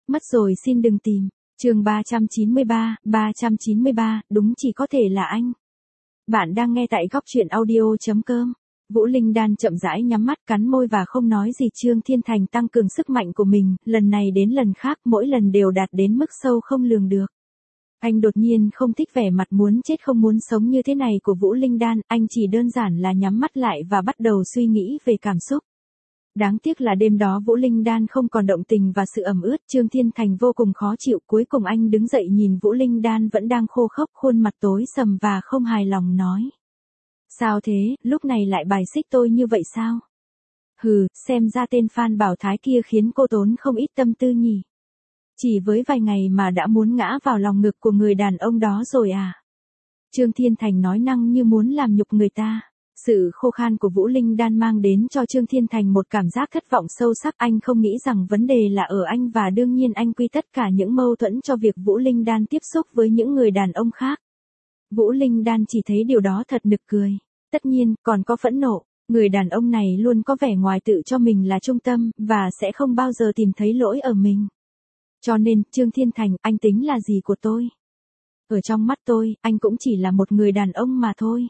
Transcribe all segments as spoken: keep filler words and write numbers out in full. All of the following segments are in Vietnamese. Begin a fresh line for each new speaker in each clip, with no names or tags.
Mất rồi xin đừng tìm. Chương ba trăm chín mươi ba, ba trăm chín mươi ba, đúng chỉ có thể là anh. Bạn đang nghe tại góc truyện audio chấm com. Vũ Linh Đan chậm rãi nhắm mắt, cắn môi và không nói gì. Trương Thiên Thành tăng cường sức mạnh của mình, lần này đến lần khác, mỗi lần đều đạt đến mức sâu không lường được. Anh đột nhiên không thích vẻ mặt muốn chết không muốn sống như thế này của Vũ Linh Đan, anh chỉ đơn giản là nhắm mắt lại và bắt đầu suy nghĩ về cảm xúc. Đáng tiếc là đêm đó Vũ Linh Đan không còn động tình và sự ẩm ướt, Trương Thiên Thành vô cùng khó chịu, cuối cùng anh đứng dậy nhìn Vũ Linh Đan vẫn đang khô khốc, khuôn mặt tối sầm và không hài lòng nói. Sao thế, lúc này lại bài xích tôi như vậy sao? Hừ, xem ra tên Phan Bảo Thái kia khiến cô tốn không ít tâm tư nhỉ. Chỉ với vài ngày mà đã muốn ngã vào lòng ngực của người đàn ông đó rồi à? Trương Thiên Thành nói năng như muốn làm nhục người ta. Sự khô khan của Vũ Linh Đan mang đến cho Trương Thiên Thành một cảm giác thất vọng sâu sắc. Anh không nghĩ rằng vấn đề là ở anh và đương nhiên anh quy tất cả những mâu thuẫn cho việc Vũ Linh Đan tiếp xúc với những người đàn ông khác. Vũ Linh Đan chỉ thấy điều đó thật nực cười. Tất nhiên, còn có phẫn nộ. Người đàn ông này luôn có vẻ ngoài tự cho mình là trung tâm, và sẽ không bao giờ tìm thấy lỗi ở mình. Cho nên, Trương Thiên Thành, anh tính là gì của tôi? Ở trong mắt tôi, anh cũng chỉ là một người đàn ông mà thôi.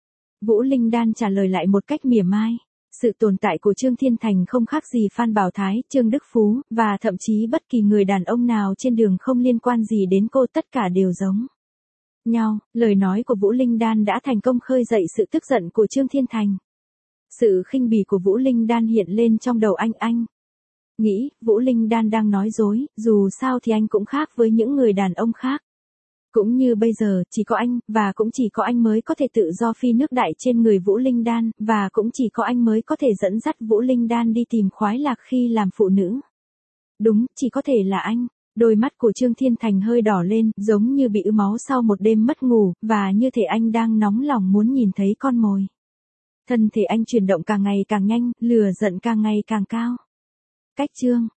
Vũ Linh Đan trả lời lại một cách mỉa mai. Sự tồn tại của Trương Thiên Thành không khác gì Phan Bảo Thái, Trương Đức Phú, và thậm chí bất kỳ người đàn ông nào trên đường không liên quan gì đến cô, tất cả đều giống nhau. Lời nói của Vũ Linh Đan đã thành công khơi dậy sự tức giận của Trương Thiên Thành. Sự khinh bỉ của Vũ Linh Đan hiện lên trong đầu anh anh. Nghĩ, Vũ Linh Đan đang nói dối, dù sao thì anh cũng khác với những người đàn ông khác. Cũng như bây giờ, chỉ có anh, và cũng chỉ có anh mới có thể tự do phi nước đại trên người Vũ Linh Đan, và cũng chỉ có anh mới có thể dẫn dắt Vũ Linh Đan đi tìm khoái lạc khi làm phụ nữ. Đúng, chỉ có thể là anh. Đôi mắt của Trương Thiên Thành hơi đỏ lên, giống như bị ứ máu sau một đêm mất ngủ, và như thể anh đang nóng lòng muốn nhìn thấy con mồi. Thân thể anh chuyển động càng ngày càng nhanh, lửa giận càng ngày càng cao. Cách chương